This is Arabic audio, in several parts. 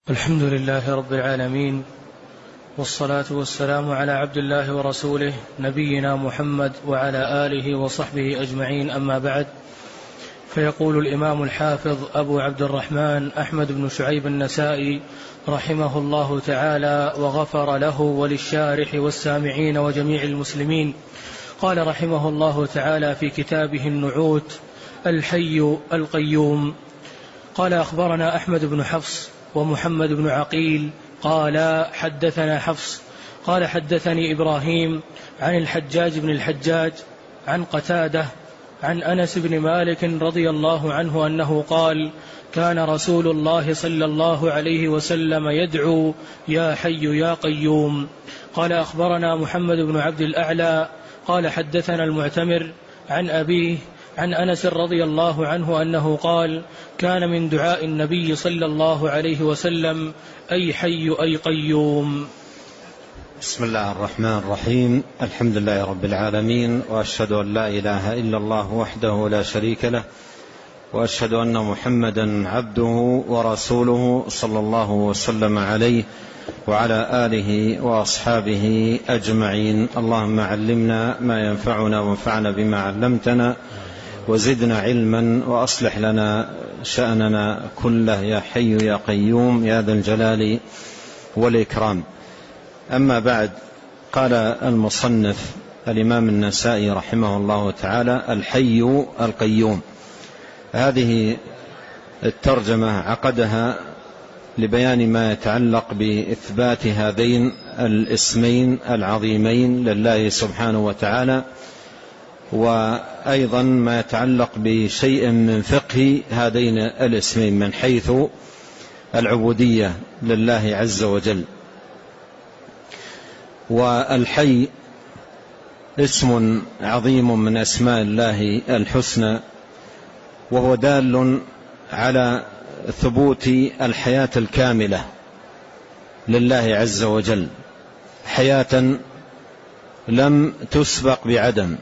الحمد لله رب العالمين، والصلاة والسلام على عبد الله ورسوله نبينا محمد وعلى آله وصحبه أجمعين، أما بعد. فيقول الإمام الحافظ أبو عبد الرحمن أحمد بن شعيب النسائي رحمه الله تعالى وغفر له وللشارح والسامعين وجميع المسلمين. قال رحمه الله تعالى في كتابه النعوت: الحي القيوم. قال: أخبرنا أحمد بن حفص ومحمد بن عقيل قال: حدثنا حفص قال: حدثني إبراهيم عن الحجاج بن الحجاج عن قتادة عن أنس بن مالك رضي الله عنه أنه قال: كان رسول الله صلى الله عليه وسلم يدعو: يا حي يا قيوم. قال: أخبرنا محمد بن عبد الأعلى قال: حدثنا المعتمر عن أبيه عن أنس رضي الله عنه أنه قال: كان من دعاء النبي صلى الله عليه وسلم: أي حي أي قيوم. بسم الله الرحمن الرحيم. الحمد لله رب العالمين، وأشهد أن لا إله إلا الله وحده لا شريك له، وأشهد أن محمدا عبده ورسوله صلى الله وسلم عليه وعلى آله وأصحابه أجمعين. اللهم علمنا ما ينفعنا وانفعنا بما علمتنا، وزدنا علما، وأصلح لنا شأننا كله، يا حي يا قيوم يا ذا الجلال والإكرام. أما بعد، قال المصنف الإمام النسائي رحمه الله تعالى: الحي القيوم. هذه الترجمة عقدها لبيان ما يتعلق بإثبات هذين الاسمين العظيمين لله سبحانه وتعالى، وأيضا ما يتعلق بشيء من فقه هذين الاسمين من حيث العبودية لله عز وجل. والحي اسم عظيم من أسماء الله الحسنى، وهو دال على ثبوت الحياة الكاملة لله عز وجل، حياة لم تسبق بعدم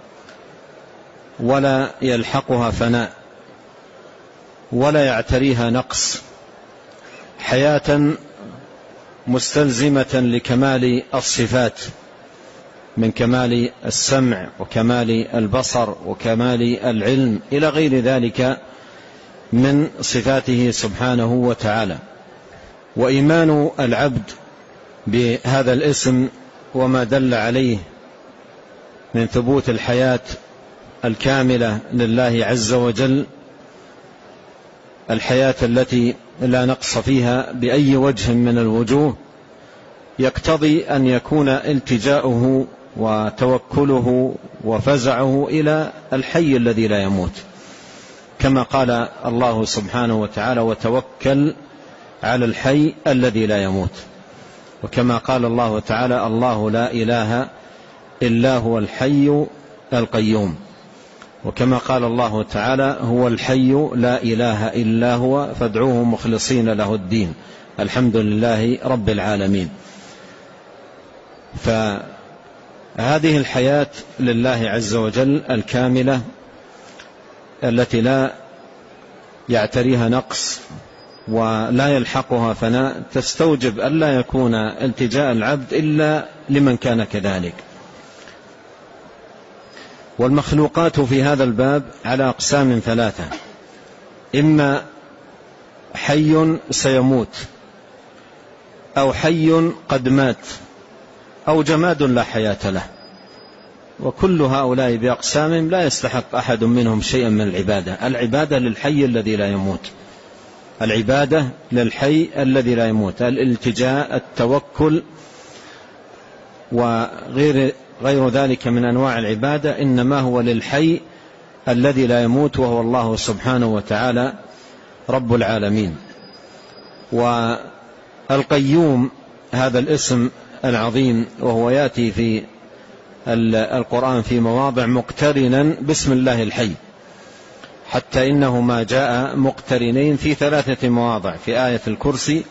ولا يلحقها فناء ولا يعتريها نقص، حياة مستلزمة لكمال الصفات، من كمال السمع وكمال البصر وكمال العلم إلى غير ذلك من صفاته سبحانه وتعالى. وإيمان العبد بهذا الاسم وما دل عليه من ثبوت الحياة الكاملة لله عز وجل، الحياة التي لا نقص فيها بأي وجه من الوجوه، يقتضي أن يكون التجاؤه وتوكله وفزعه إلى الحي الذي لا يموت، كما قال الله سبحانه وتعالى: وتوكل على الحي الذي لا يموت. وكما قال الله تعالى: الله لا إله إلا هو الحي القيوم. وكما قال الله تعالى: هو الحي لا إله إلا هو فادعوه مخلصين له الدين الحمد لله رب العالمين. فهذه الحياة لله عز وجل الكاملة التي لا يعتريها نقص ولا يلحقها فناء تستوجب أن لا يكون التجاء العبد إلا لمن كان كذلك. والمخلوقات في هذا الباب على أقسام ثلاثة: إما حي سيموت، أو حي قد مات، أو جماد لا حياة له. وكل هؤلاء بأقسام لا يستحق أحد منهم شيئا من العبادة. العبادة للحي الذي لا يموت، العبادة للحي الذي لا يموت، الالتجاء، التوكل، وغير ذلك من أنواع العبادة إنما هو للحي الذي لا يموت، وهو الله سبحانه وتعالى رب العالمين. والقيوم هذا الاسم العظيم، وهو يأتي في القرآن في مواضع مقترنا باسم الله الحي، حتى إنه ما جاء مقترنين في 3 مواضع: في آية الكرسي،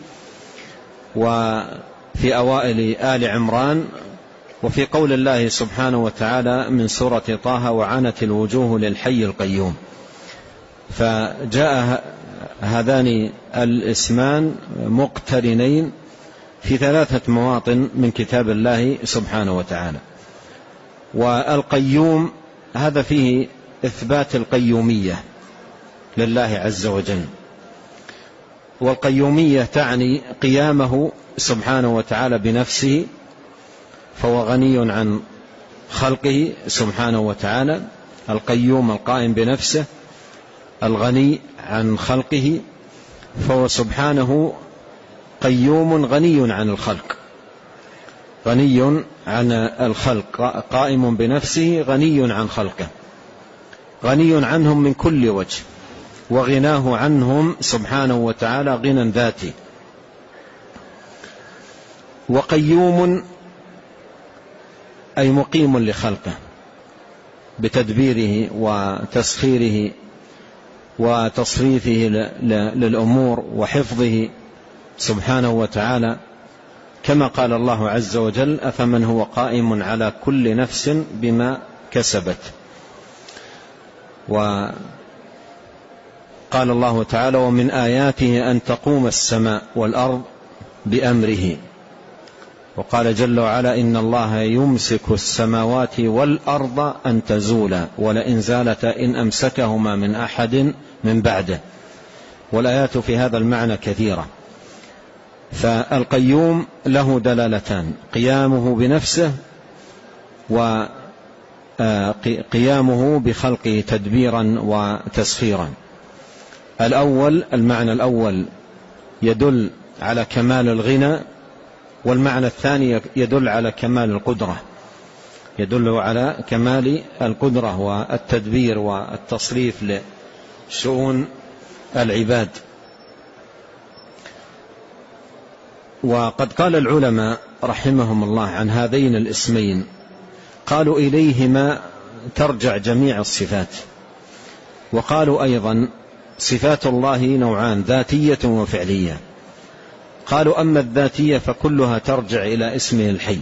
وفي أوائل آل عمران، وفي قول الله سبحانه وتعالى من سورة طه: وعنت الوجوه للحي القيوم. فجاء هذان الاسمان مقترنين في 3 مواطن من كتاب الله سبحانه وتعالى. والقيوم هذا فيه إثبات القيومية لله عز وجل، والقيومية تعني قيامه سبحانه وتعالى بنفسه، فهو غني عن خلقه سبحانه وتعالى، القيوم القائم بنفسه الغني عن خلقه، فهو سبحانه قيوم غني عن الخلق، غني عن الخلق، قائم بنفسه غني عن خلقه، غني عنهم من كل وجه، وغناه عنهم سبحانه وتعالى غنى ذاتي. وقيوم أي مقيم لخلقه بتدبيره وتسخيره وتصريفه للأمور وحفظه سبحانه وتعالى، كما قال الله عز وجل: أفمن هو قائم على كل نفس بما كسبت. وقال الله تعالى: ومن آياته أن تقوم السماء والأرض بأمره. وقال جل وعلا: إن الله يمسك السماوات والأرض أن تزولا ولئن زالتا إن أمسكهما من أحد من بعده. والآيات في هذا المعنى كثيرة. فالقيوم له دلالتان: قيامه بنفسه وقيامه بخلقه تدبيرا وتسخيرا. المعنى الأول يدل على كمال الغنى، والمعنى الثاني يدل على كمال القدرة، يدل على كمال القدرة والتدبير والتصريف لشؤون العباد. وقد قال العلماء رحمهم الله عن هذين الاسمين، قالوا إليهما ترجع جميع الصفات. وقالوا أيضا: صفات الله نوعان: ذاتية وفعلية. قالوا: أما الذاتية فكلها ترجع إلى اسمه الحي،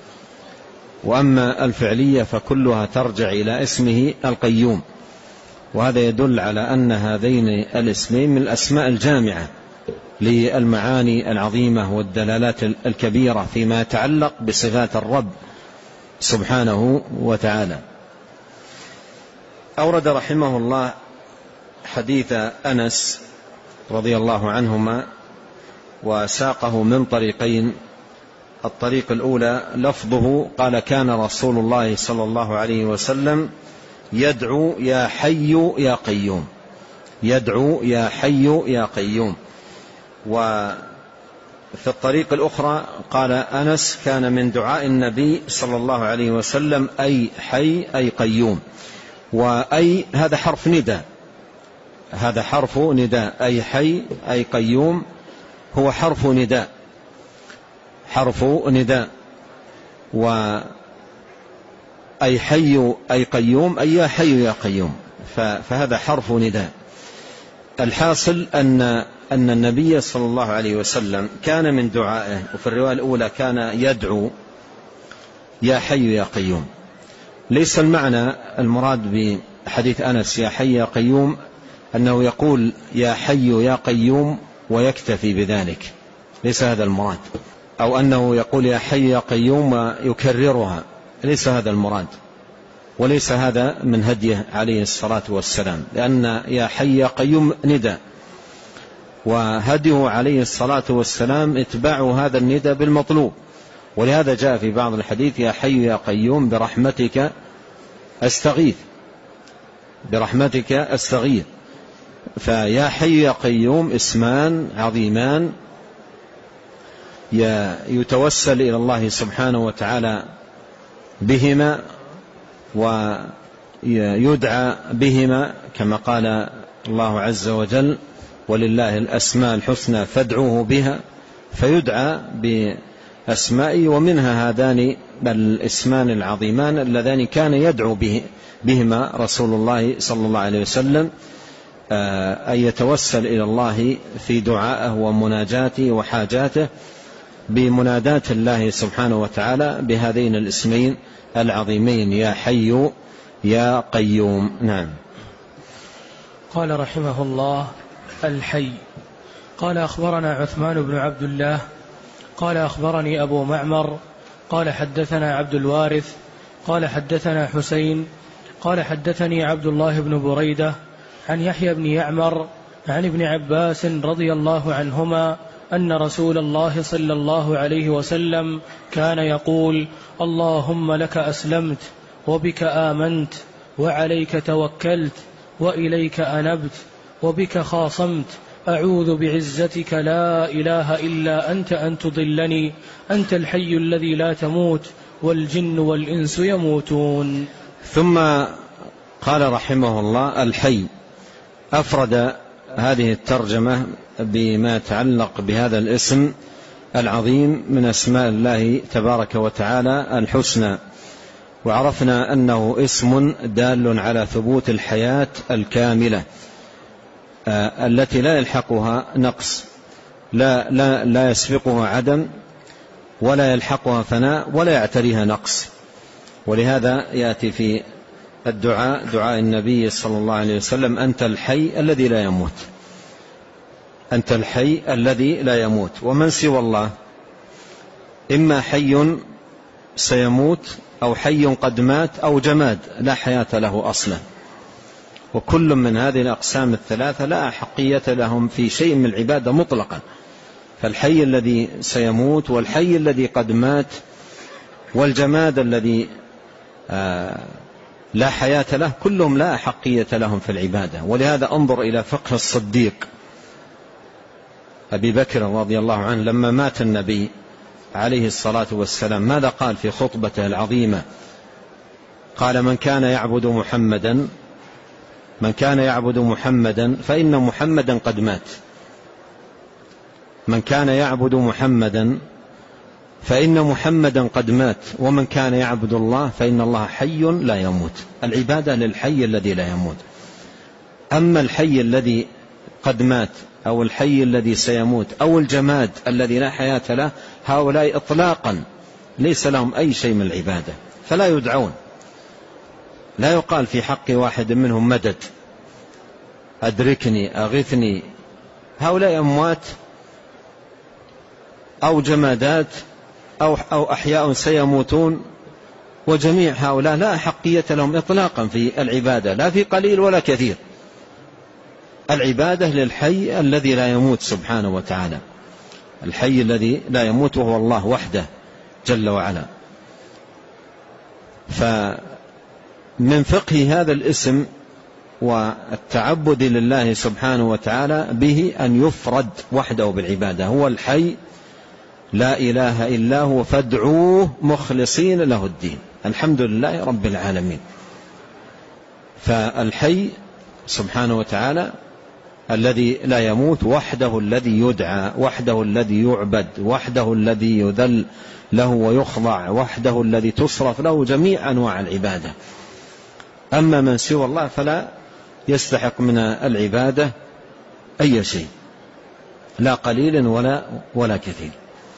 وأما الفعلية فكلها ترجع إلى اسمه القيوم. وهذا يدل على أن هذين الاسمين من الأسماء الجامعة للمعاني العظيمة والدلالات الكبيرة فيما يتعلق بصفات الرب سبحانه وتعالى. أورد رحمه الله حديث أنس رضي الله عنهما، وساقه من طريقين. الطريق الأولى لفظه قال: كان رسول الله صلى الله عليه وسلم يدعو يا حي يا قيوم، يدعو يا حي يا قيوم. وفي الطريق الأخرى قال أنس: كان من دعاء النبي صلى الله عليه وسلم أي حي أي قيوم. وأي هذا حرف نداء، هذا حرف نداء، أي حي أي قيوم هو حرف نداء، حرف نداء. وأي حي أي قيوم أي يا حي يا قيوم، فهذا حرف نداء. الحاصل أن النبي صلى الله عليه وسلم كان من دعائه، وفي الرواية الأولى كان يدعو يا حي يا قيوم. ليس المعنى المراد بحديث أنس يا حي يا قيوم أنه يقول يا حي يا قيوم ويكتفي بذلك، ليس هذا المراد، أو أنه يقول يا حي يا قيوم ويكررها، ليس هذا المراد، وليس هذا من هديه عليه الصلاة والسلام، لأن يا حي يا قيوم نداء، وهديه عليه الصلاة والسلام اتباع هذا النداء بالمطلوب. ولهذا جاء في بعض الحديث يا حي يا قيوم برحمتك أستغيث، برحمتك أستغيث. فيا حي يا قيوم اسمان عظيمان يتوسل إلى الله سبحانه وتعالى بهما ويدعى بهما، كما قال الله عز وجل: ولله الأسماء الحسنى فادعوه بها، فيدعى بأسمائه. ومنها هذان الاسمان العظيمان اللذان كان يدعو بهما رسول الله صلى الله عليه وسلم، أن يتوسل إلى الله في دعائه ومناجاته وحاجاته بمناداة الله سبحانه وتعالى بهذين الاسمين العظيمين يا حي يا قيوم. نعم. قال رحمه الله: الحي. قال أخبرنا عثمان بن عبد الله قال أخبرني أبو معمر قال حدثنا عبد الوارث قال حدثنا حسين قال حدثني عبد الله بن بريدة عن يحيى بن يعمر عن ابن عباس رضي الله عنهما أن رسول الله صلى الله عليه وسلم كان يقول: اللهم لك أسلمت وبك آمنت وعليك توكلت وإليك أنبت وبك خاصمت أعوذ بعزتك لا إله إلا أنت أن تضلني أنت الحي الذي لا تموت والجن والإنس يموتون. ثم قال رحمه الله: الحي. أفرد هذه الترجمة بما يتعلق بهذا الاسم العظيم من أسماء الله تبارك وتعالى الحسنى، وعرفنا أنه اسم دال على ثبوت الحياة الكاملة التي لا يلحقها نقص، لا يسبقها عدم ولا يلحقها فناء ولا يعتريها نقص. ولهذا يأتي في الدعاء دعاء النبي صلى الله عليه وسلم: أنت الحي الذي لا يموت، أنت الحي الذي لا يموت. ومن سوى الله إما حي سيموت أو حي قد مات أو جماد لا حياة له أصلا، وكل من هذه الأقسام الثلاثة لا حقية لهم في شيء من العبادة مطلقا. فالحي الذي سيموت والحي الذي قد مات والجماد الذي لا حياة له كلهم لا حقية لهم في العبادة. ولهذا انظر إلى فقه الصديق أبي بكر رضي الله عنه لما مات النبي عليه الصلاة والسلام ماذا قال في خطبته العظيمة؟ قال: من كان يعبد محمدا فإن محمدا قد مات، من كان يعبد محمدا فإن محمدا قد مات، ومن كان يعبد الله فإن الله حي لا يموت. العبادة للحي الذي لا يموت. أما الحي الذي قد مات أو الحي الذي سيموت أو الجماد الذي لا حياة له، هؤلاء إطلاقا ليس لهم أي شيء من العبادة، فلا يدعون، لا يقال في حق واحد منهم مدد، أدركني، أغثني. هؤلاء أموات أو جمادات أو أحياء سيموتون، وجميع هؤلاء لا حقية لهم إطلاقا في العبادة، لا في قليل ولا كثير. العبادة للحي الذي لا يموت سبحانه وتعالى، الحي الذي لا يموت وهو الله وحده جل وعلا. فمن فقه هذا الاسم والتعبد لله سبحانه وتعالى به أن يفرد وحده بالعبادة، هو الحي لا إله إلا هو فادعوه مخلصين له الدين، الحمد لله رب العالمين. فالحي سبحانه وتعالى الذي لا يموت وحده الذي يدعى، وحده الذي يعبد، وحده الذي يذل له ويخضع، وحده الذي تصرف له جميع أنواع العبادة. أما من سوى الله فلا يستحق من العبادة أي شيء، لا قليل ولا كثير.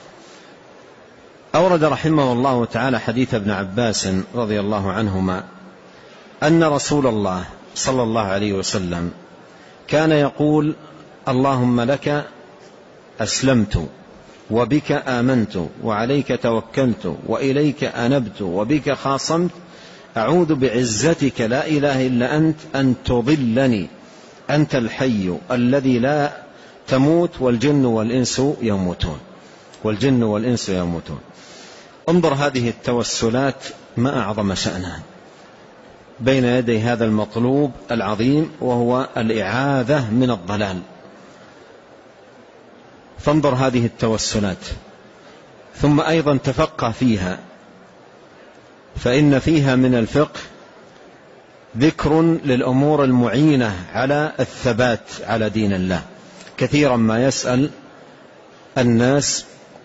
أورد رحمه الله تعالى حديث ابن عباس رضي الله عنهما أن رسول الله صلى الله عليه وسلم كان يقول: اللهم لك أسلمت وبك آمنت وعليك توكلت وإليك أنبت وبك خاصمت أعوذ بعزتك لا إله إلا أنت أن تضلني أنت الحي الذي لا تموت والجن والإنس يموتون، والجن والإنس يموتون. انظر هذه التوسلات ما أعظم شأنها بين يدي هذا المطلوب العظيم وهو الإعاذة من الضلال. فانظر هذه التوسلات، ثم أيضا تفقه فيها، فإن فيها من الفقه ذكر للأمور المعينة على الثبات على دين الله. كثيرا ما يسأل الناس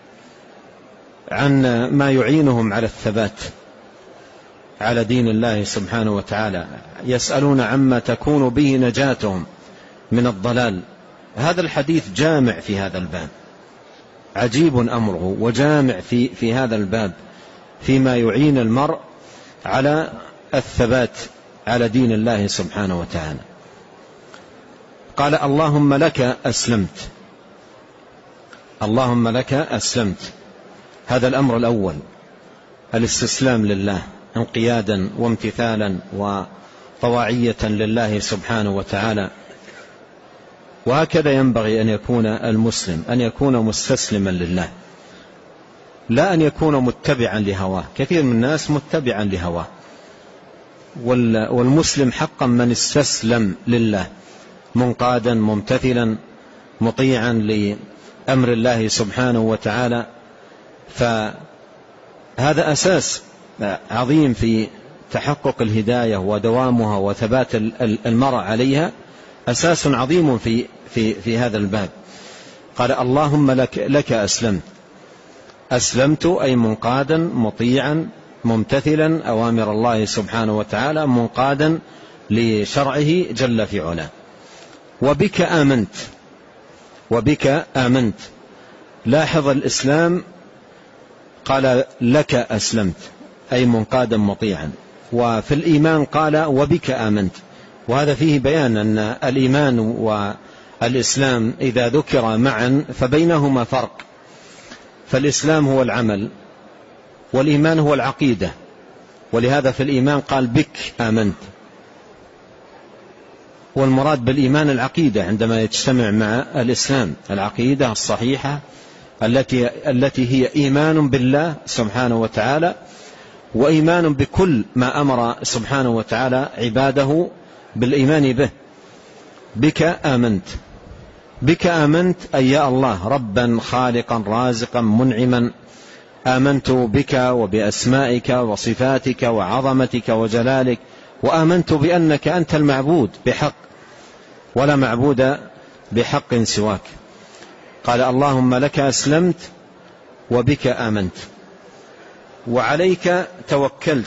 عن ما يعينهم على الثبات على دين الله سبحانه وتعالى، يسألون عما تكون به نجاتهم من الضلال. هذا الحديث جامع في هذا الباب، عجيب أمره وجامع في هذا الباب فيما يعين المرء على الثبات على دين الله سبحانه وتعالى. قال اللهم لك أسلمت، اللهم لك أسلمت. هذا الأمر الأول، الاستسلام لله انقيادا وامتثالا وطواعية لله سبحانه وتعالى. وهكذا ينبغي أن يكون المسلم، أن يكون مستسلما لله، لا أن يكون متبعا لهواه. كثير من الناس متبعا لهواه، والمسلم حقا من استسلم لله منقادا ممتثلا مطيعا لأمر الله سبحانه وتعالى. فهذا أساس عظيم في تحقق الهداية ودوامها وثبات المرء عليها، أساس عظيم في هذا الباب. قال اللهم لك أسلمت. أسلمت أي منقادا مطيعا ممتثلا أوامر الله سبحانه وتعالى، منقادا لشرعه جل في علاه. وبك آمنت، وبك آمنت. لاحظ الإسلام قال لك أسلمت أي منقادا مطيعا، وفي الإيمان قال وبك آمنت. وهذا فيه بيان أن الإيمان والإسلام إذا ذكر معا فبينهما فرق. فالإسلام هو العمل والإيمان هو العقيدة، ولهذا في الإيمان قال بك آمنت. والمراد بالإيمان عندما يجتمع مع الإسلام، العقيدة الصحيحة التي هي إيمان بالله سبحانه وتعالى، وإيمان بكل ما أمر سبحانه وتعالى عباده بالإيمان به. بك آمنت، بك آمنت أي يا الله ربا خالقا رازقا منعما، آمنت بك وبأسمائك وصفاتك وعظمتك وجلالك، وآمنت بأنك أنت المعبود بحق ولا معبود بحق سواك. قال اللهم لك أسلمت وبك آمنت وعليك توكلت.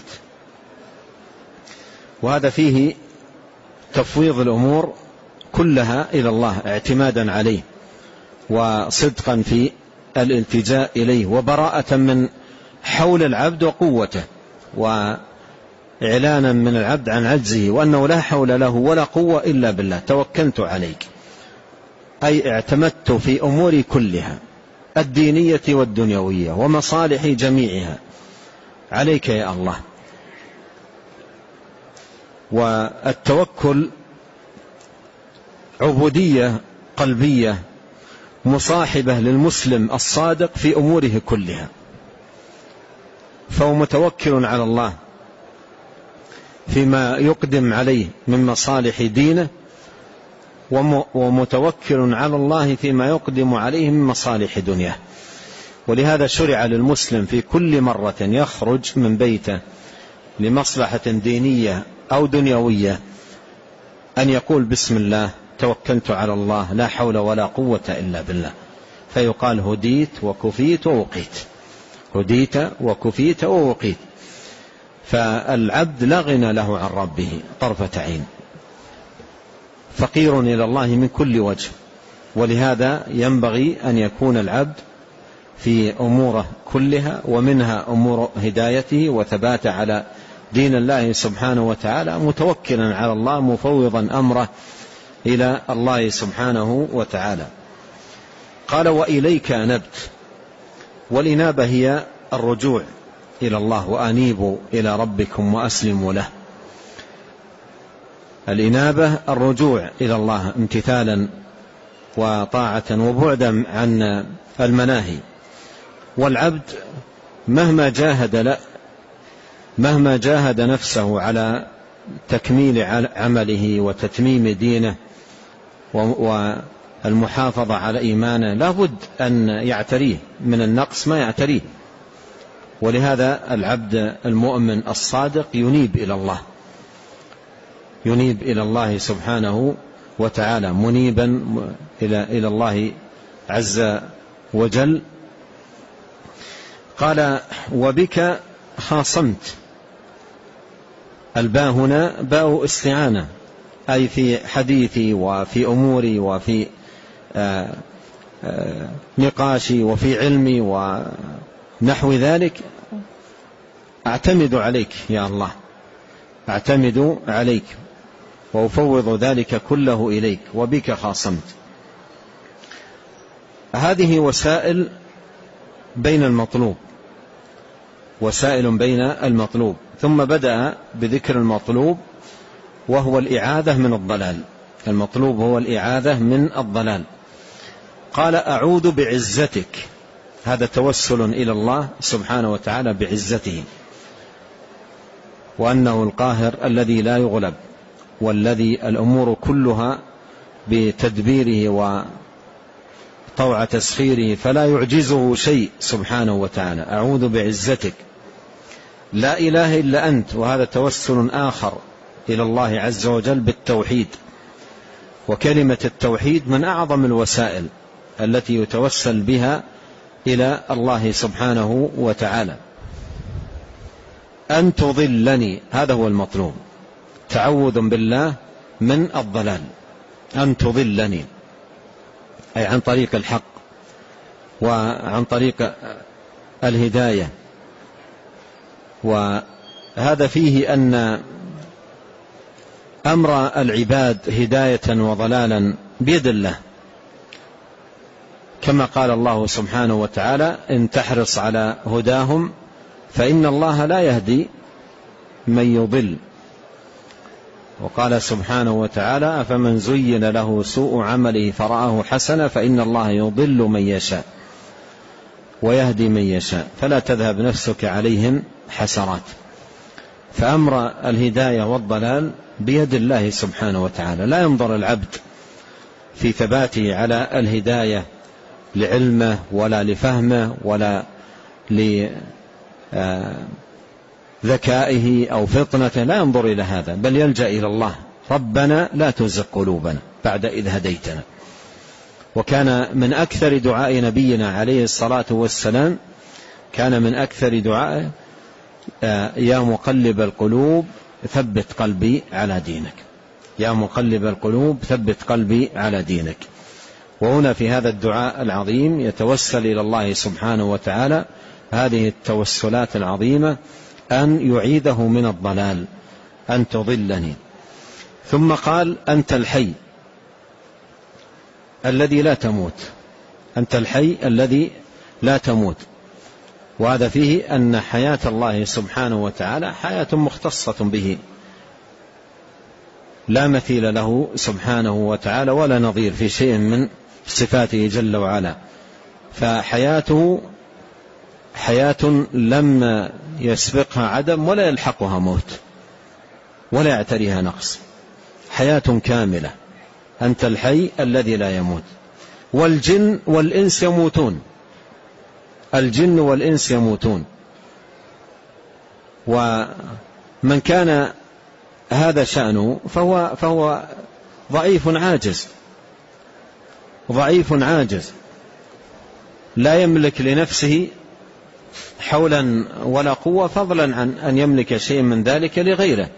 وهذا فيه تفويض الأمور كلها إلى الله اعتمادا عليه وصدقا في الالتجاء إليه، وبراءة من حول العبد وقوته، وإعلانا من العبد عن عجزه وأنه لا حول له ولا قوة إلا بالله. توكلت عليك أي اعتمدت في أموري كلها الدينية والدنيوية ومصالح جميعها عليك يا الله. والتوكل عبودية قلبية مصاحبة للمسلم الصادق في أموره كلها، فهو متوكل على الله فيما يقدم عليه من مصالح دينه، ومتوكل على الله فيما يقدم عليه من مصالح دنياه. ولهذا شرع للمسلم في كل مرة يخرج من بيته لمصلحة دينية أو دنيوية أن يقول بسم الله توكلت على الله لا حول ولا قوة إلا بالله، فيقال هديت وكفيت ووقيت، هديت وكفيت ووقيت. فالعبد لا غنى له عن ربه طرفة عين، فقير إلى الله من كل وجه. ولهذا ينبغي أن يكون العبد في أموره كلها، ومنها أمور هدايته وثباته على دين الله سبحانه وتعالى، متوكلا على الله مفوضا أمره إلى الله سبحانه وتعالى. قال وإليك أنبت. والإنابة هي الرجوع إلى الله، وأنيبوا إلى ربكم وأسلموا له. الإنابة الرجوع إلى الله امتثالا وطاعة وبعدا عن المناهي. والعبد مهما جاهد نفسه على تكميل عمله وتتميم دينه والمحافظة على إيمانه لابد أن يعتريه من النقص ما يعتريه. ولهذا العبد المؤمن الصادق ينيب إلى الله سبحانه وتعالى، منيبا إلى الله عز وجل. قال وبك خاصمت. الباء هنا باء استعانة، أي في حديثي وفي أموري وفي نقاشي وفي علمي ونحو ذلك أعتمد عليك يا الله، أعتمد عليك. وأفوض ذلك كله إليك وبك خاصمت. هذه وسائل بين المطلوب، وسائل بين المطلوب. ثم بدأ بذكر المطلوب وهو الإعاذة من الضلال. المطلوب هو الإعاذة من الضلال. قال أعوذ بعزتك، هذا توسل إلى الله سبحانه وتعالى بعزته، وأنه القاهر الذي لا يغلب، والذي الأمور كلها بتدبيره وطوع تسخيره فلا يعجزه شيء سبحانه وتعالى. أعوذ بعزتك لا إله إلا أنت، وهذا توسل آخر إلى الله عز وجل بالتوحيد. وكلمة التوحيد من أعظم الوسائل التي يتوسل بها إلى الله سبحانه وتعالى. أن تضلني، هذا هو المطلوب، تعوذ بالله من الضلال. أن تضلني أي عن طريق الحق وعن طريق الهداية. وهذا فيه أن أمر العباد هداية وضلالا بيد الله، كما قال الله سبحانه وتعالى إن تحرص على هداهم فإن الله لا يهدي من يضل. وقال سبحانه وتعالى أفمن زين له سوء عمله فرآه حسنا فإن الله يضل من يشاء ويهدي من يشاء فلا تذهب نفسك عليهم حسرات. فأمر الهداية والضلال بيد الله سبحانه وتعالى. لا ينظر العبد في ثباته على الهداية لعلمه ولا لفهمه ولا لذكائه أو فطنته، لا ينظر إلى هذا، بل يلجأ إلى الله. ربنا لا تزغ قلوبنا بعد إذ هديتنا. وكان من أكثر دعاء نبينا عليه الصلاة والسلام، كان من أكثر دعائه يا مقلب القلوب ثبت قلبي على دينك، يا مقلب القلوب ثبت قلبي على دينك. وهنا في هذا الدعاء العظيم يتوسل إلى الله سبحانه وتعالى هذه التوسلات العظيمة أن يعيده من الضلال، أن تضلني. ثم قال أنت الحي الذي لا تموت، أنت الحي الذي لا تموت. وهذا فيه أن حياة الله سبحانه وتعالى حياة مختصة به، لا مثيل له سبحانه وتعالى ولا نظير في شيء من صفاته جل وعلا. فحياته حياة لم يسبقها عدم ولا يلحقها موت ولا يعتريها نقص، حياة كاملة. أنت الحي الذي لا يموت. والجن والإنس يموتون، الجن والإنس يموتون. ومن كان هذا شأنه فهو ضعيف عاجز، ضعيف عاجز، لا يملك لنفسه حولا ولا قوة، فضلا عن أن يملك شيء من ذلك لغيره.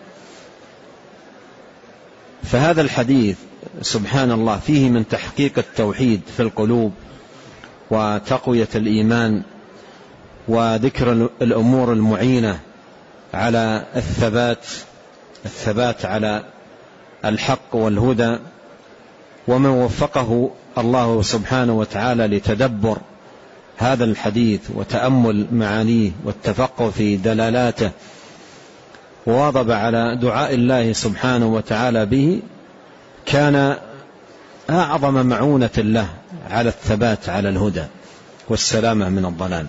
فهذا الحديث سبحان الله فيه من تحقيق التوحيد في القلوب وتقوية الإيمان وذكر الأمور المعينة على الثبات على الحق والهدى. ومن وفقه الله سبحانه وتعالى لتدبر هذا الحديث وتأمل معانيه والتفقه في دلالاته وواظب على دعاء الله سبحانه وتعالى به، كان أعظم معونة له على الثبات على الهدى والسلامة من الضلال.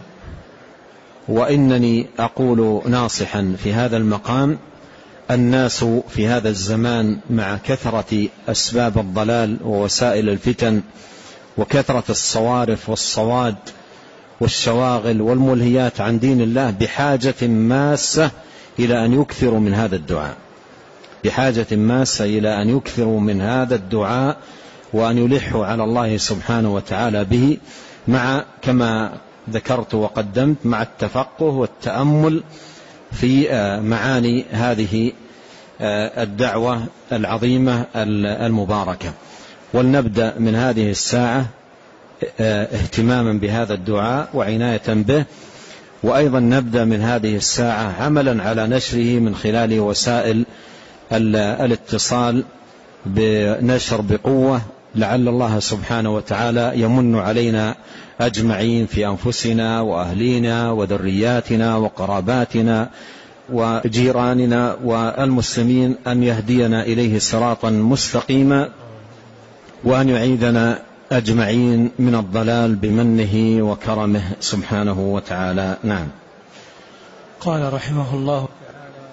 وإنني أقول ناصحا في هذا المقام: الناس في هذا الزمان مع كثرة أسباب الضلال ووسائل الفتن وكثرة الصوارف والصواد والشواغل والملهيات عن دين الله بحاجة ماسة إلى أن يكثروا من هذا الدعاء، بحاجة ماسة إلى أن يكثروا من هذا الدعاء وأن يلحوا على الله سبحانه وتعالى به، مع كما ذكرت وقدمت مع التفقه والتأمل في معاني هذه الدعوة العظيمة المباركة. ولنبدأ من هذه الساعة اهتماما بهذا الدعاء وعناية به، وأيضا نبدأ من هذه الساعة عملا على نشره من خلال وسائل الاتصال بنشر بقوة، لعل الله سبحانه وتعالى يمن علينا أجمعين في أنفسنا وأهلينا وذرياتنا وقراباتنا وجيراننا والمسلمين، أن يهدينا إليه صراطا مستقيما، وأن يعيذنا أجمعين من الضلال بمنه وكرمه سبحانه وتعالى. نعم. قال رحمه الله تعالى: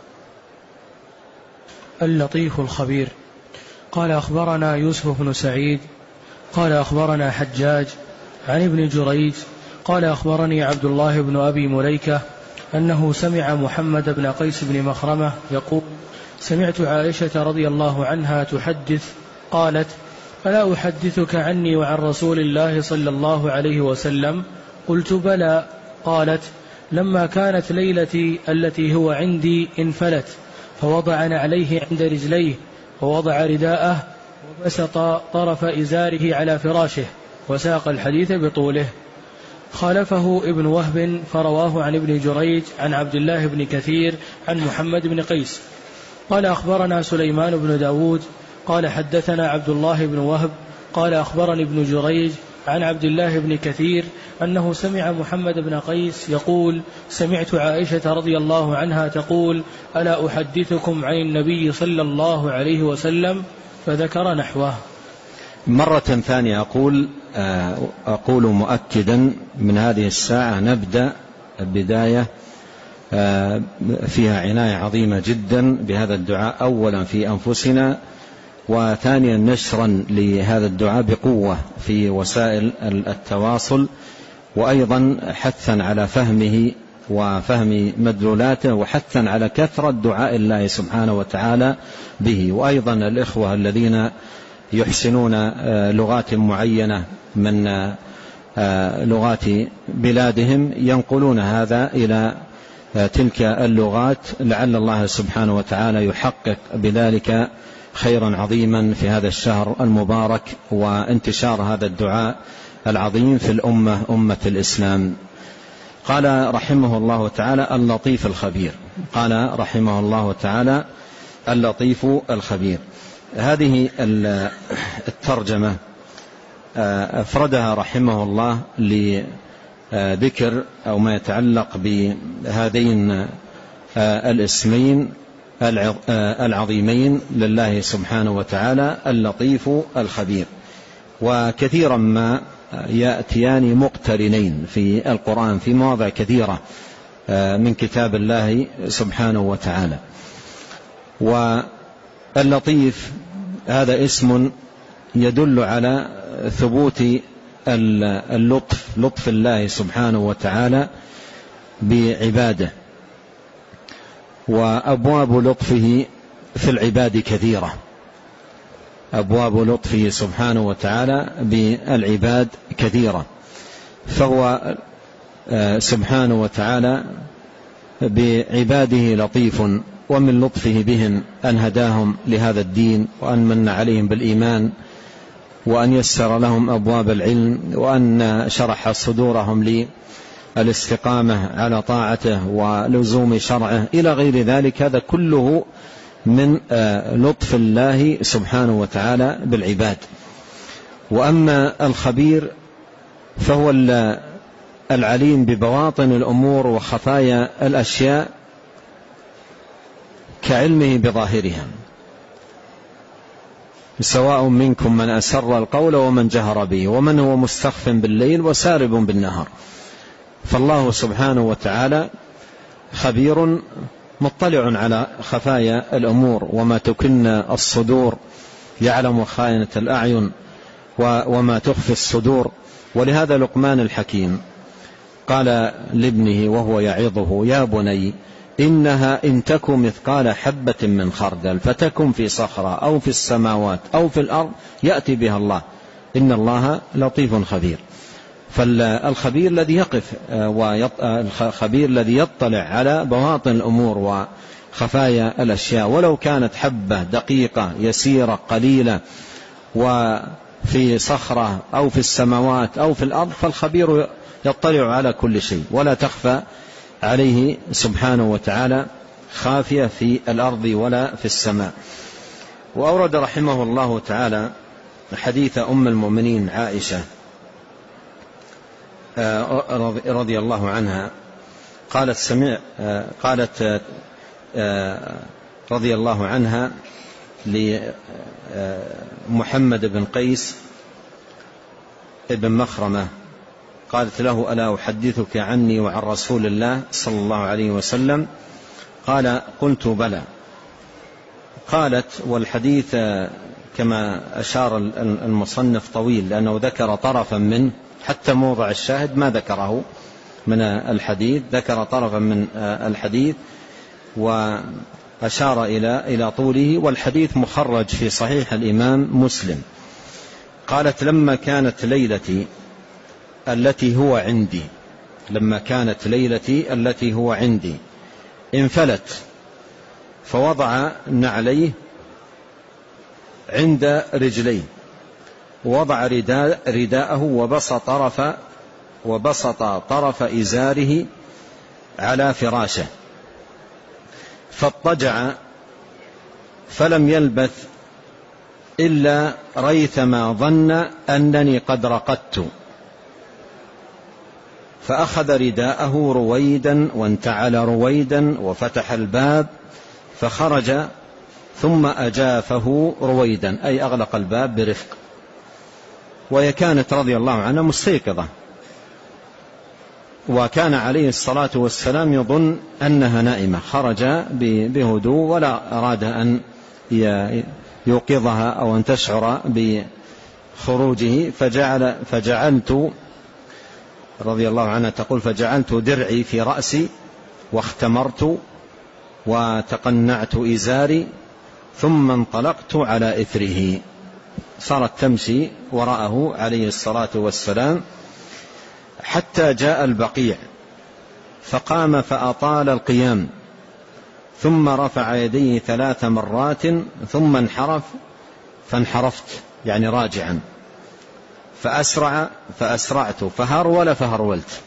اللطيف الخبير. قال أخبرنا يوسف بن سعيد قال أخبرنا حجاج عن ابن جريج قال أخبرني عبد الله بن أبي مليكة أنه سمع محمد بن قيس بن مخرمة يقول: سمعت عائشة رضي الله عنها تحدث قالت: ألا أحدثك عني وعن رسول الله صلى الله عليه وسلم؟ قلت: بلى. قالت: لما كانت ليلتي التي هو عندي انفلت، فوضع نعليه عند رجليه، ووضع رداءه، وبسط طرف إزاره على فراشه، وساق الحديث بطوله. خالفه ابن وهب فرواه عن ابن جريج عن عبد الله بن كثير عن محمد بن قيس قال أخبرنا سليمان بن داود قال حدثنا عبد الله بن وهب قال أخبرني ابن جريج عن عبد الله بن كثير أنه سمع محمد بن قيس يقول: سمعت عائشة رضي الله عنها تقول: ألا أحدثكم عن النبي صلى الله عليه وسلم؟ فذكر نحوه. مرة ثانية أقول مؤكدا من هذه الساعة نبدأ بداية فيها عناية عظيمة جدا بهذا الدعاء، أولا في أنفسنا، وثانيا نشرا لهذا الدعاء بقوة في وسائل التواصل، وأيضا حثا على فهمه وفهم مدلولاته، وحثا على كثرة دعاء الله سبحانه وتعالى به. وأيضا الإخوة الذين يحسنون لغات معينة من لغات بلادهم ينقلون هذا إلى تلك اللغات، لعل الله سبحانه وتعالى يحقق بذلك خيرا عظيما في هذا الشهر المبارك، وانتشار هذا الدعاء العظيم في الأمة، أمة الإسلام. قال رحمه الله تعالى: اللطيف الخبير. قال رحمه الله تعالى: اللطيف الخبير. هذه الترجمة أفردها رحمه الله لذكر أو ما يتعلق بهذين الاسمين العظيمين لله سبحانه وتعالى، اللطيف الخبير. وكثيرا ما يأتيان مقترنين في القرآن في مواضع كثيرة من كتاب الله سبحانه وتعالى. واللطيف هذا اسم يدل على ثبوت اللطف، لطف الله سبحانه وتعالى بعباده، وأبواب لطفه في العباد كثيرة، أبواب لطفه سبحانه وتعالى بالعباد كثيرة. فهو سبحانه وتعالى بعباده لطيف، ومن لطفه بهم أن هداهم لهذا الدين، وأن من عليهم بالإيمان، وأن يسر لهم أبواب العلم، وأن شرح صدورهم للاستقامة على طاعته ولزوم شرعه إلى غير ذلك. هذا كله من لطف الله سبحانه وتعالى بالعباد. وأما الخبير فهو العليم ببواطن الأمور وخفايا الأشياء كعلمه بظاهرها، سواء منكم من أسر القول ومن جهر به، ومن هو مستخف بالليل وسارب بالنهار. فالله سبحانه وتعالى خبير مطلع على خفايا الأمور وما تكن الصدور، يعلم خائنة الأعين وما تخفي الصدور. ولهذا لقمان الحكيم قال لابنه وهو يعظه: يا بني إنها إن تك مثقال حبة من خردل فتكن في صخرة أو في السماوات أو في الأرض يأتي بها الله إن الله لطيف خبير. فالخبير الذي يقف الخبير الذي يطلع على بواطن الأمور وخفايا الأشياء، ولو كانت حبة دقيقة يسيرة قليلة وفي صخرة أو في السماوات أو في الأرض، فالخبير يطلع على كل شيء ولا تخفى عليه سبحانه وتعالى خافية في الأرض ولا في السماء. وأورد رحمه الله تعالى حديث أم المؤمنين عائشة رضي الله عنها قالت رضي الله عنها لمحمد بن قيس ابن مخرمة، قالت له: ألا أحدثك عني وعن رسول الله صلى الله عليه وسلم؟ قال: قلت بلى. قالت: والحديث كما أشار المصنف طويل، لأنه ذكر طرفا منه، حتى موضع الشاهد ما ذكره من الحديث، ذكر طرفا من الحديث وأشار إلى طوله، والحديث مخرج في صحيح الإمام مسلم. قالت: لما كانت ليلتي التي هو عندي انفلت، فوضع نعليه عند رجليه، ووضع رداءه وبسط طرف إزاره على فراشه، فاضطجع فلم يلبث إلا ريثما ظن أنني قد رقدت، فأخذ رداءه رويدا وانتعل رويدا وفتح الباب فخرج، ثم أجافه رويدا، أي أغلق الباب برفق. وهي كانت رضي الله عنها مستيقظة، وكان عليه الصلاة والسلام يظن أنها نائمة، خرج بهدوء ولا أراد أن يوقظها أو أن تشعر بخروجه. فجعلت رضي الله عنها تقول: فجعلت درعي في رأسي واختمرت وتقنعت إزاري ثم انطلقت على إثره. صارت تمشي وراءه عليه الصلاة والسلام حتى جاء البقيع، فقام فأطال القيام، ثم رفع يديه 3 مرات ثم انحرف، فانحرفت يعني راجعا، فأسرع فأسرعت، فهرول فهرولت،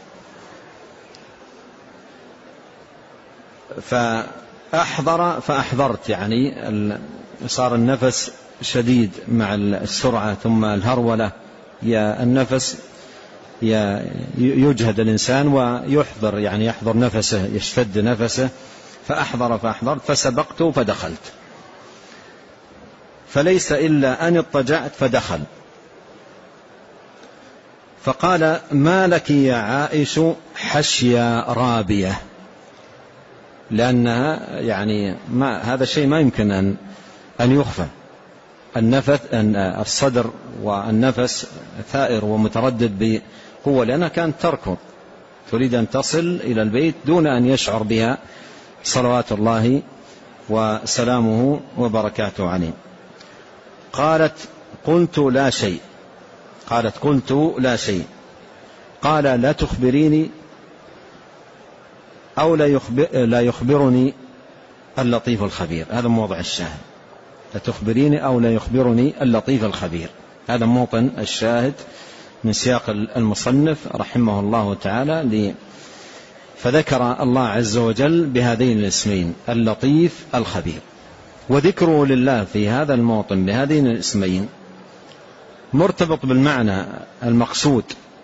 فأحضر فأحضرت، يعني صار النفس شديد مع السرعة، ثم الهرولة النفس يجهد الإنسان ويحضر، يعني يحضر نفسه، يشتد نفسه. فأحضر فأحضرت، فسبقت فدخلت، فليس إلا أن اضطجعت فدخل، فقال: ما لك يا عائش حشيا رابية، لأنها يعني هذا الشيء ما يمكن أن يخفى، أن الصدر والنفس ثائر ومتردد بقوة، لأنها كانت تركض تريد أن تصل إلى البيت دون أن يشعر بها صلوات الله وسلامه وبركاته عليه. قالت: قلت لا شيء. قال: لا تخبريني أو لا يخبرني اللطيف الخبير. هذا موضع الشاهد، لا تخبريني أو لا يخبرني اللطيف الخبير، هذا موطن الشاهد من سياق المصنف رحمه الله تعالى. فذكر الله عز وجل بهذين الاسمين اللطيف الخبير، وذكره لله في هذا الموطن بهذين الاسمين مرتبط بالمعنى المقصود،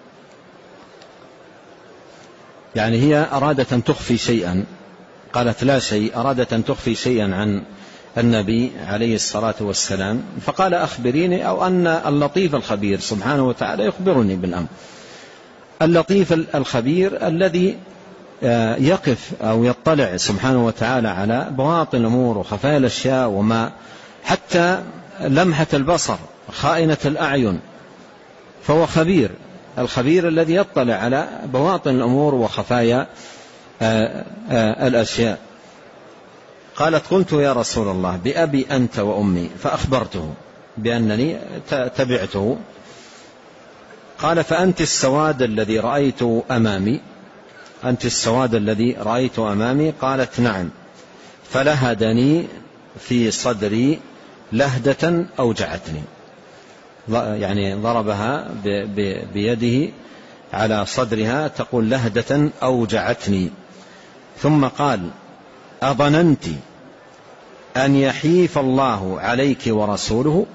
يعني هي أرادت أن تخفي شيئا، قالت لا شيء، أرادت أن تخفي شيئا عن النبي عليه الصلاة والسلام، فقال: أخبريني، أو أن اللطيف الخبير سبحانه وتعالى يخبرني بالأمر. اللطيف الخبير الذي يقف أو يطلع سبحانه وتعالى على بواطن الأمور وخفايا الأشياء، وما حتى لمحة البصر، خائنة الأعين، فهو خبير، الخبير الذي يطلع على بواطن الأمور وخفايا الأشياء. قالت: قلت يا رسول الله بأبي أنت وأمي، فأخبرته بأنني تبعته. قال: فأنت السواد الذي رأيت أمامي، أنت السواد الذي رأيت أمامي؟ قالت: نعم. فلهدني في صدري لهدة أوجعتني، يعني ضربها بيده على صدرها، تقول: لهدة أوجعتني. ثم قال: أظننت أن يحيف الله عليك ورسوله؟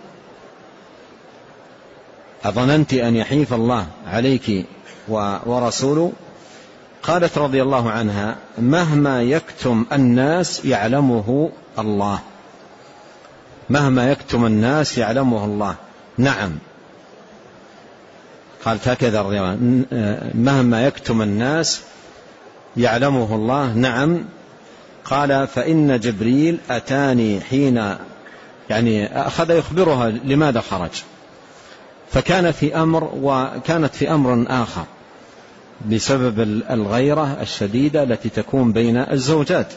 أظننت أن يحيف الله عليك ورسوله؟ قالت رضي الله عنها: مهما يكتم الناس يعلمه الله. مهما يكتم الناس يعلمه الله. نعم. قالت هكذا رضي الله عنها: مهما يكتم الناس يعلمه الله. نعم. قال: فإن جبريل أتاني حين، يعني أخذ يخبرها لماذا خرج، فكان في أمر وكانت في أمر آخر بسبب الغيرة الشديدة التي تكون بين الزوجات،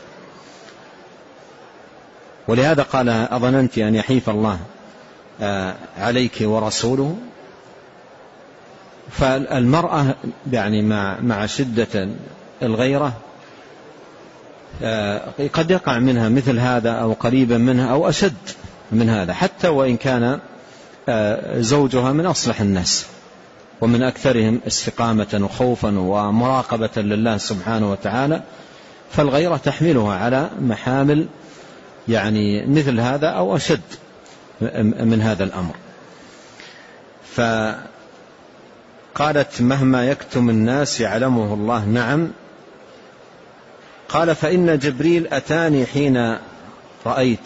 ولهذا قال: أظننت أن يحيف الله عليك ورسوله. فالمرأة يعني مع شدة الغيرة قد يقع منها مثل هذا أو قريبا منها أو أشد من هذا، حتى وإن كان زوجها من أصلح الناس ومن أكثرهم استقامة وخوفا ومراقبة لله سبحانه وتعالى، فالغيرة تحملها على محامل يعني مثل هذا أو أشد من هذا الأمر. فقالت: مهما يكتم الناس يعلمه الله. نعم. قال: فإن جبريل أتاني حين رأيت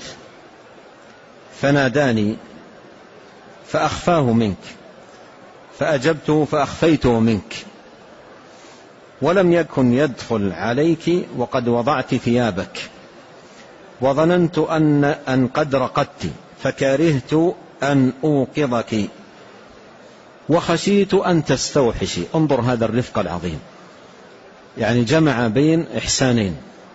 فناداني فأخفاه منك، فأجبته فأخفيته منك، ولم يكن يدخل عليك وقد وضعت ثيابك، وظننت أن قد رقدت فكرهت أن أوقظك، وخشيت أن تستوحشي. انظر هذا الرفق العظيم، يعني جمع بين إحسانين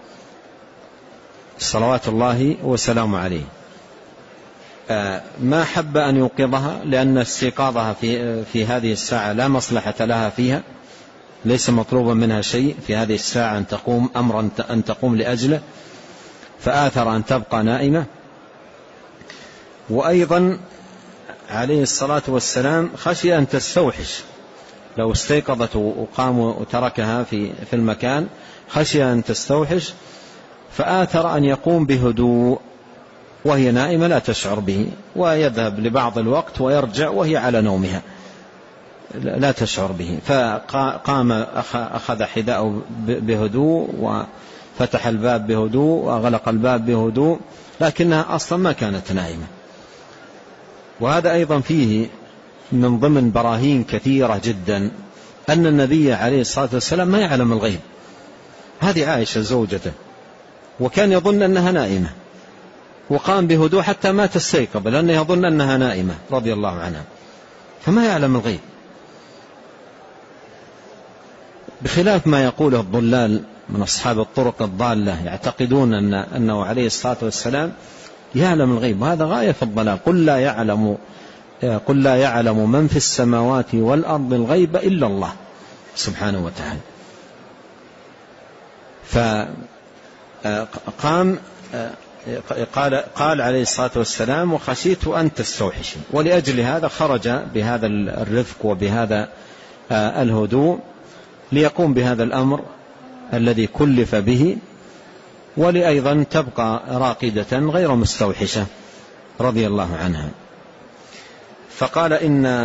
صلوات الله وسلامه عليه. ما حب أن يوقظها لأن استيقاظها في هذه الساعة لا مصلحة لها فيها، ليس مطلوبا منها شيء في هذه الساعة أن تقوم أمرا أن تقوم لأجله، فآثر أن تبقى نائمة. وأيضا عليه الصلاة والسلام خشي أن تستوحش، لو استيقظت وقام وتركها في المكان خشي أن تستوحش، فآثر أن يقوم بهدوء وهي نائمة لا تشعر به، ويذهب لبعض الوقت ويرجع وهي على نومها لا تشعر به. فقام أخذ حذاءه بهدوء وفتح الباب بهدوء وغلق الباب بهدوء، لكنها أصلا ما كانت نائمة. وهذا أيضا فيه من ضمن براهين كثيرة جدا أن النبي عليه الصلاة والسلام ما يعلم الغيب. هذه عائشة زوجته، وكان يظن أنها نائمة وقام بهدوء حتى ما تستيقظ لأنه يظن أنها نائمة رضي الله عنها، فما يعلم الغيب، بخلاف ما يقوله الضلال من أصحاب الطرق الضالة، يعتقدون أنه عليه الصلاة والسلام يعلم الغيب، وهذا غاية في الضلال. قل لا يعلم من في السماوات والأرض الغيب إلا الله سبحانه وتعالى. فقام قال عليه الصلاة والسلام: وخشيت أن تستوحشي. ولأجل هذا خرج بهذا الرفق وبهذا الهدوء ليقوم بهذا الأمر الذي كلف به، ولأيضا تبقى راقدة غير مستوحشة رضي الله عنها. فقال: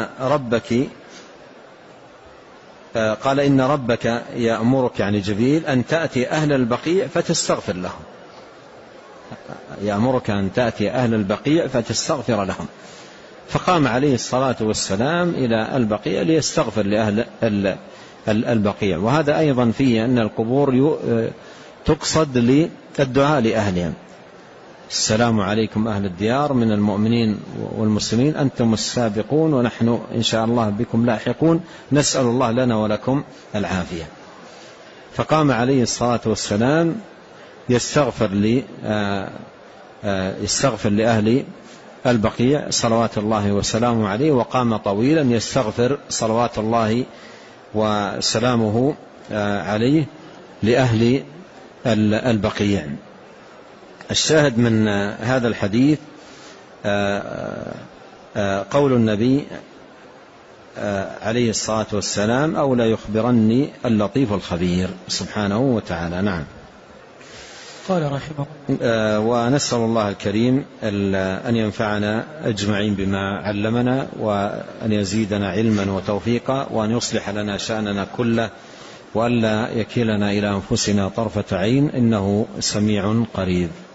إن ربك يأمرك، يعني جبريل، أن تأتي أهل البقيع فتستغفر لهم. يأمرك أن تأتي أهل البقيع فتستغفر لهم. فقام عليه الصلاة والسلام إلى البقيع ليستغفر لأهل البقيع. وهذا أيضا فيه أن القبور تقصد للدعاء لأهلهم: السلام عليكم أهل الديار من المؤمنين والمسلمين، أنتم السابقون ونحن إن شاء الله بكم لاحقون، نسأل الله لنا ولكم العافية. فقام عليه الصلاة والسلام يستغفر لأهل البقيع صلوات الله وسلامه عليه، وقام طويلا يستغفر صلوات الله وسلامه عليه لأهل البقيع. الشاهد من هذا الحديث قول النبي عليه الصلاة والسلام: أو لا يخبرني اللطيف الخبير سبحانه وتعالى. نعم. قال رحمه ونسأل الله الكريم أن ينفعنا أجمعين بما علمنا، وأن يزيدنا علما وتوفيقا، وأن يصلح لنا شأننا كله، وأن لا يكلنا إلى أنفسنا طرفة عين، إنه سميع قريب.